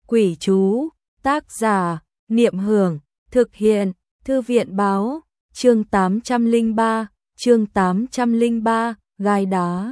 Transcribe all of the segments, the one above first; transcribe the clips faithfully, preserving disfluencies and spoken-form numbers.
Quỷ chú, tác giả, Niệm Hưởng, thực hiện, Thư viện báo, chương tám trăm lẻ ba, chương tám trăm lẻ ba, gai đá.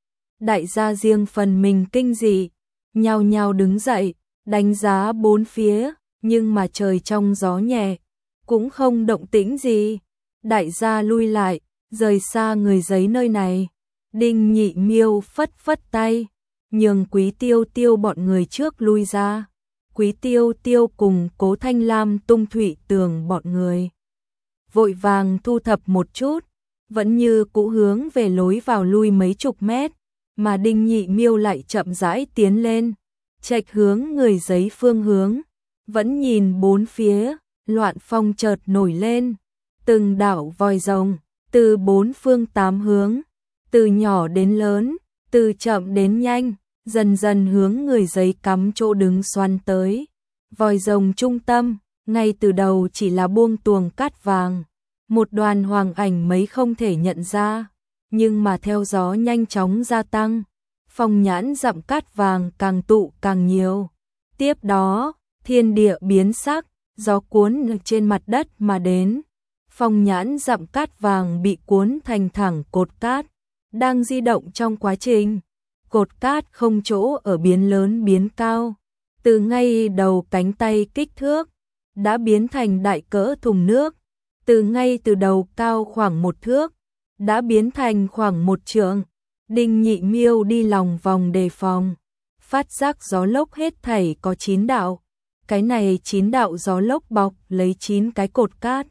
Đại gia riêng phần mình kinh dị, nhao nhao đứng dậy, đánh giá bốn phía, nhưng mà trời trong gió nhẹ, cũng không động tĩnh gì. Đại gia lui lại, rời xa người giấy nơi này. Đinh Nhị Miêu phất phất tay, nhường Quý Tiêu Tiêu bọn người trước lui ra. Quý Tiêu Tiêu cùng Cố Thanh Lam, Tung Thụy Tường bọn người vội vàng thu thập một chút, vẫn như cũ hướng về lối vào lui mấy chục mét, mà Đinh Nhị Miêu lại chậm rãi tiến lên, chệch hướng người giấy phương hướng, vẫn nhìn bốn phía. Loạn phong chợt nổi lên, từng đạo vòi rồng từ bốn phương tám hướng, từ nhỏ đến lớn, từ chậm đến nhanh, dần dần hướng người giấy cắm chỗ đứng xoắn tới. Vòi rồng trung tâm, ngay từ đầu chỉ là buông tuồng cát vàng, một đoàn hoàng ảnh mấy không thể nhận ra, nhưng mà theo gió nhanh chóng gia tăng, phong nhãn dặm cát vàng càng tụ càng nhiều. Tiếp đó, thiên địa biến sắc, gió cuốn trên mặt đất mà đến, phong nhãn dặm cát vàng bị cuốn thành thẳng cột cát, đang di động trong quá trình. Cột cát không chỗ ở biến lớn biến cao, từ ngay đầu cánh tay kích thước, đã biến thành đại cỡ thùng nước, từ ngay từ đầu cao khoảng một thước, đã biến thành khoảng một trượng. Đinh Nhị Miêu đi lòng vòng đề phòng, phát giác gió lốc hết thảy có chín đạo. Cái này chín đạo gió lốc bọc lấy chín cái cột cát.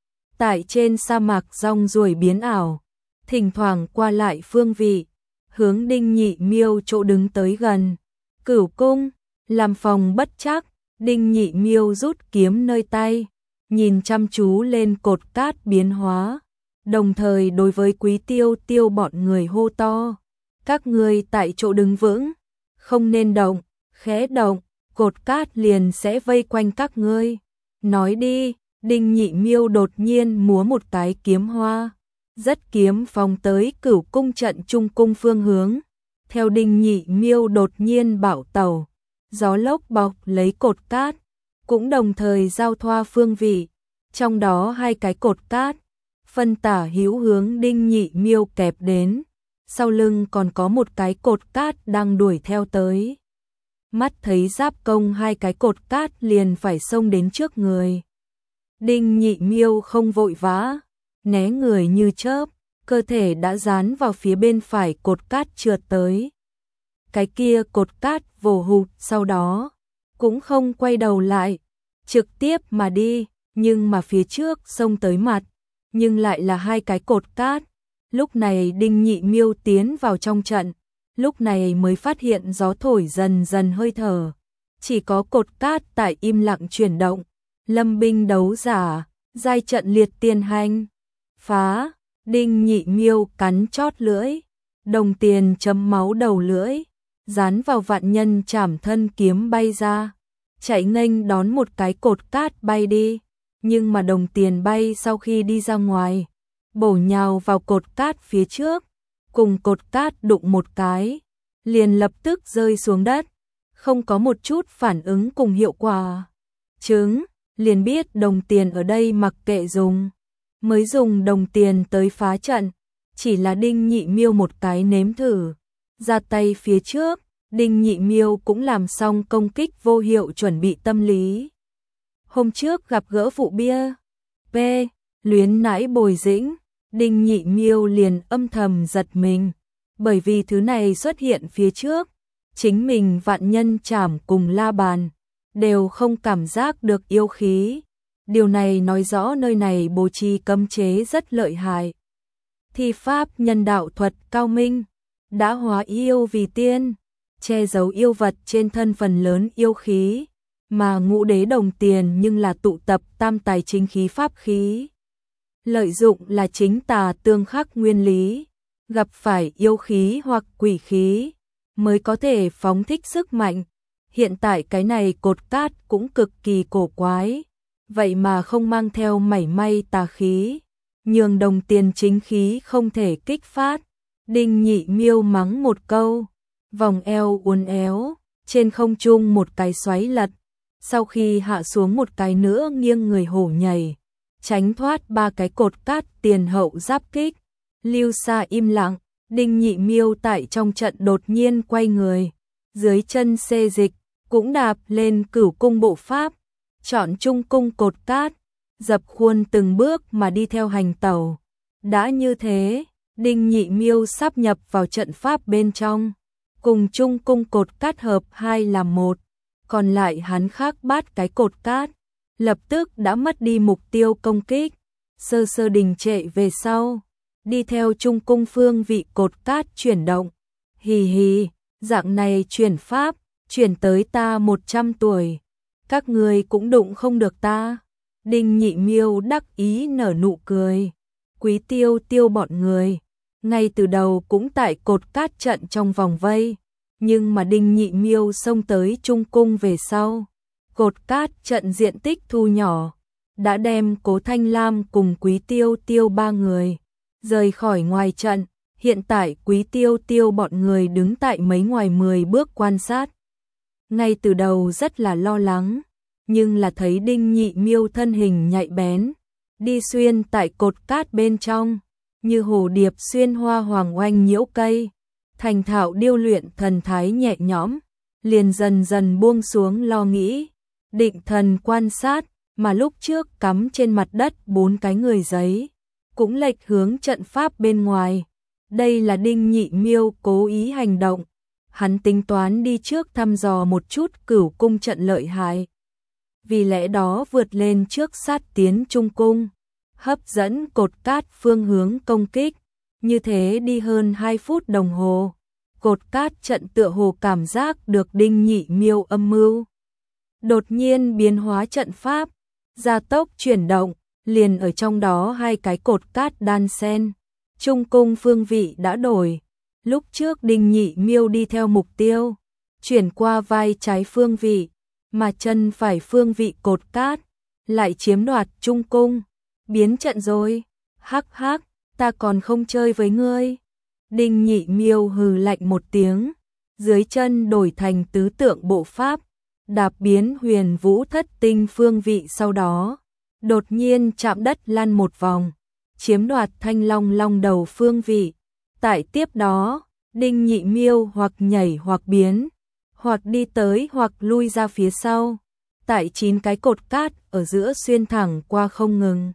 Tại trên sa mạc rong ruổi biến ảo, thỉnh thoảng qua lại phương vị, hướng Đinh Nhị Miêu chỗ đứng tới gần. Cửu cung, làm phòng bất trắc, Đinh Nhị Miêu rút kiếm nơi tay, nhìn chăm chú lên cột cát biến hóa, đồng thời đối với Quý Tiêu Tiêu bọn người hô to: các người tại chỗ đứng vững, không nên động, khẽ động, cột cát liền sẽ vây quanh các ngươi. Nói đi. Đinh Nhị Miêu đột nhiên múa một cái kiếm hoa, rất kiếm phóng tới Cửu cung trận trung cung phương hướng. Theo Đinh Nhị Miêu đột nhiên bạo tẩu, gió lốc bọc lấy cột cát, cũng đồng thời giao thoa phương vị, trong đó hai cái cột cát phân tả hữu hướng Đinh Nhị Miêu kẹp đến, sau lưng còn có một cái cột cát đang đuổi theo tới. Mắt thấy giáp công hai cái cột cát liền phải xông đến trước người. Đinh Nhị Miêu không vội vã, né người như chớp, cơ thể đã dán vào phía bên phải cột cát trượt tới. Cái kia cột cát vồ hụt, sau đó cũng không quay đầu lại, trực tiếp mà đi, nhưng mà phía trước xông tới mặt, nhưng lại là hai cái cột cát. Lúc này Đinh Nhị Miêu tiến vào trong trận, lúc này mới phát hiện gió thổi dần dần hơi thở, chỉ có cột cát tại im lặng chuyển động. Lâm binh đấu giả, giai trận liệt tiền hành, phá. Đinh Nhị Miêu cắn chót lưỡi, đồng tiền chấm máu đầu lưỡi, dán vào vạn nhân chảm thân kiếm bay ra, chạy nghênh đón một cái cột cát bay đi, nhưng mà đồng tiền bay sau khi đi ra ngoài, bổ nhào vào cột cát phía trước, cùng cột cát đụng một cái, liền lập tức rơi xuống đất, không có một chút phản ứng cùng hiệu quả. Chứng, liền biết đồng tiền ở đây mặc kệ dùng, mới dùng đồng tiền tới phá trận, chỉ là Đinh Nhị Miêu một cái nếm thử, ra tay phía trước, Đinh Nhị Miêu cũng làm xong công kích vô hiệu chuẩn bị tâm lý. Hôm trước gặp gỡ vụ bia, P, luyến nãi bồi dĩnh, Đinh Nhị Miêu liền âm thầm giật mình, bởi vì thứ này xuất hiện phía trước, chính mình vạn nhân chảm cùng la bàn đều không cảm giác được yêu khí. Điều này nói rõ nơi này bố trí cấm chế rất lợi hại. Thi pháp nhân đạo thuật cao minh, đã hóa yêu vì tiên, che giấu yêu vật trên thân phần lớn yêu khí, mà ngũ đế đồng tiền nhưng là tụ tập tam tài chính khí pháp khí. Lợi dụng là chính tà tương khắc nguyên lý, gặp phải yêu khí hoặc quỷ khí mới có thể phóng thích sức mạnh. Hiện tại cái này cột cát cũng cực kỳ cổ quái, vậy mà không mang theo mảy may tà khí, nhường đồng tiền chính khí không thể kích phát. Đinh Nhị Miêu mắng một câu, vòng eo uốn éo, trên không trung một cái xoáy lật, sau khi hạ xuống một cái nữa nghiêng người hổ nhảy, tránh thoát ba cái cột cát tiền hậu giáp kích. Lưu Sa im lặng, Đinh Nhị Miêu tại trong trận đột nhiên quay người, dưới chân xê dịch, cũng đạp lên Cửu cung bộ pháp, chọn trung cung cột cát, dập khuôn từng bước mà đi theo hành tẩu. Đã như thế, Đinh Nhị Miêu sắp nhập vào trận pháp bên trong, cùng trung cung cột cát hợp hai làm một, còn lại hắn khác bát cái cột cát, lập tức đã mất đi mục tiêu công kích, sơ sơ đình trệ về sau, đi theo trung cung phương vị cột cát chuyển động. Hì hì, dạng này chuyển pháp, chuyển tới ta một trăm tuổi, các người cũng đụng không được ta. Đinh Nhị Miêu đắc ý nở nụ cười. Quý Tiêu Tiêu bọn người, ngay từ đầu cũng tại cột cát trận trong vòng vây, nhưng mà Đinh Nhị Miêu xông tới trung cung về sau, cột cát trận diện tích thu nhỏ, đã đem Cố Thanh Lam cùng Quý Tiêu Tiêu ba người rời khỏi ngoài trận. Hiện tại Quý Tiêu Tiêu bọn người đứng tại mấy ngoài mười bước quan sát. Ngay từ đầu rất là lo lắng, nhưng là thấy Đinh Nhị Miêu thân hình nhạy bén, đi xuyên tại cột cát bên trong, như hồ điệp xuyên hoa hoàng oanh nhiễu cây, thành thạo điêu luyện thần thái nhẹ nhõm, liền dần dần buông xuống lo nghĩ, định thần quan sát, mà lúc trước cắm trên mặt đất bốn cái người giấy, cũng lệch hướng trận pháp bên ngoài. Đây là Đinh Nhị Miêu cố ý hành động, hắn tính toán đi trước thăm dò một chút Cửu cung trận lợi hại, vì lẽ đó vượt lên trước sát tiến trung cung, hấp dẫn cột cát phương hướng công kích. Như thế đi hơn hai phút đồng hồ, cột cát trận tựa hồ cảm giác được Đinh Nhị Miêu âm mưu, đột nhiên biến hóa trận pháp, gia tốc chuyển động, liền ở trong đó hai cái cột cát đan xen. Trung cung phương vị đã đổi, lúc trước Đinh Nhị Miêu đi theo mục tiêu, chuyển qua vai trái phương vị, mà chân phải phương vị cột cát, lại chiếm đoạt trung cung, biến trận rồi, hắc hắc, ta còn không chơi với ngươi. Đinh Nhị Miêu hừ lạnh một tiếng, dưới chân đổi thành tứ tượng bộ pháp, đạp biến huyền vũ thất tinh phương vị, sau đó đột nhiên chạm đất lăn một vòng, chiếm đoạt thanh long long đầu phương vị. Tại tiếp đó, Đinh Nhị Miêu hoặc nhảy hoặc biến, hoặc đi tới hoặc lui ra phía sau, tại chín cái cột cát ở giữa xuyên thẳng qua không ngừng.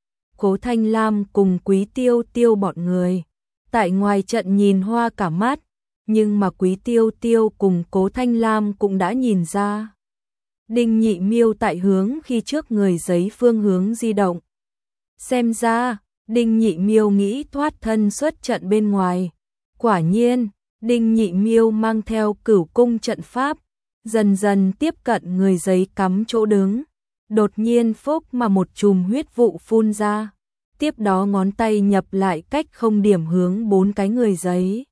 Cố Thanh Lam cùng Quý Tiêu Tiêu bọn người, tại ngoài trận nhìn hoa cả mắt, nhưng mà Quý Tiêu Tiêu cùng Cố Thanh Lam cũng đã nhìn ra. Đinh Nhị Miêu tại hướng khi trước người giấy phương hướng di động. Xem ra, Đinh Nhị Miêu nghĩ thoát thân xuất trận bên ngoài. Quả nhiên, Đinh Nhị Miêu mang theo Cửu cung trận pháp, dần dần tiếp cận người giấy cắm chỗ đứng. Đột nhiên phốc mà một chùm huyết vụ phun ra. Tiếp đó ngón tay nhập lại cách không điểm hướng bốn cái người giấy.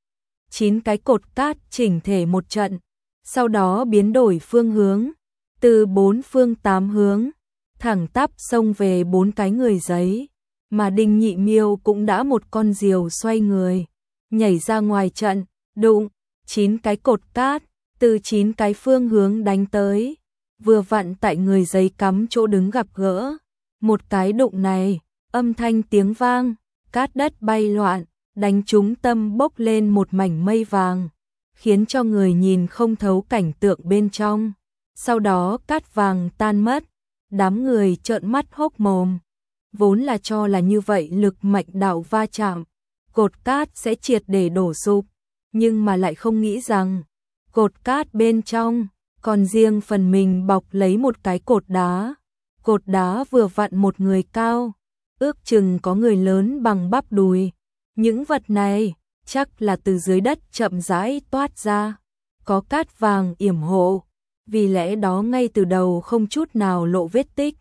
Chín cái cột cát chỉnh thể một trận, sau đó biến đổi phương hướng, từ bốn phương tám hướng, thẳng tắp xông về bốn cái người giấy, mà Đinh Nhị Miêu cũng đã một con diều xoay người, nhảy ra ngoài trận, đụng chín cái cột cát, từ chín cái phương hướng đánh tới, vừa vặn tại người giấy cắm chỗ đứng gặp gỡ. Một cái đụng này, âm thanh tiếng vang, cát đất bay loạn, đánh trúng tâm bốc lên một mảnh mây vàng, khiến cho người nhìn không thấu cảnh tượng bên trong. Sau đó cát vàng tan mất, đám người trợn mắt hốc mồm. Vốn là cho là như vậy lực mạnh đạo va chạm, cột cát sẽ triệt để đổ sụp, nhưng mà lại không nghĩ rằng, cột cát bên trong, còn riêng phần mình bọc lấy một cái cột đá. Cột đá vừa vặn một người cao, ước chừng có người lớn bằng bắp đùi. Những vật này, chắc là từ dưới đất chậm rãi toát ra, có cát vàng yểm hộ, vì lẽ đó ngay từ đầu không chút nào lộ vết tích.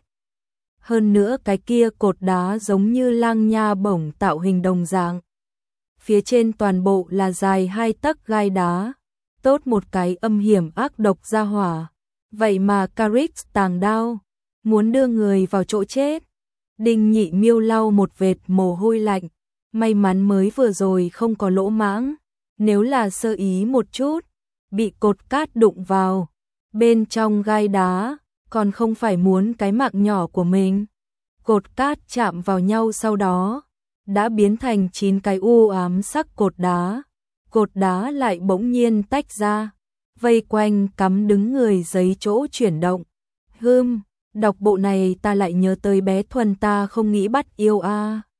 Hơn nữa cái kia cột đá giống như lang nha bổng tạo hình đồng dạng. Phía trên toàn bộ là dài hai tấc gai đá, tốt một cái âm hiểm ác độc ra hỏa. Vậy mà Carix tàng đao, muốn đưa người vào chỗ chết. Đinh Nhị Miêu lau một vệt mồ hôi lạnh, may mắn mới vừa rồi không có lỗ mãng, nếu là sơ ý một chút, bị cột cát đụng vào, bên trong gai đá, còn không phải muốn cái mạng nhỏ của mình. Cột cát chạm vào nhau sau đó, đã biến thành chín cái u ám sắc cột đá. Cột đá lại bỗng nhiên tách ra, vây quanh cắm đứng người giấy chỗ chuyển động. Hưm, đọc bộ này ta lại nhớ tới bé Thuần ta không nghĩ bắt yêu a. À.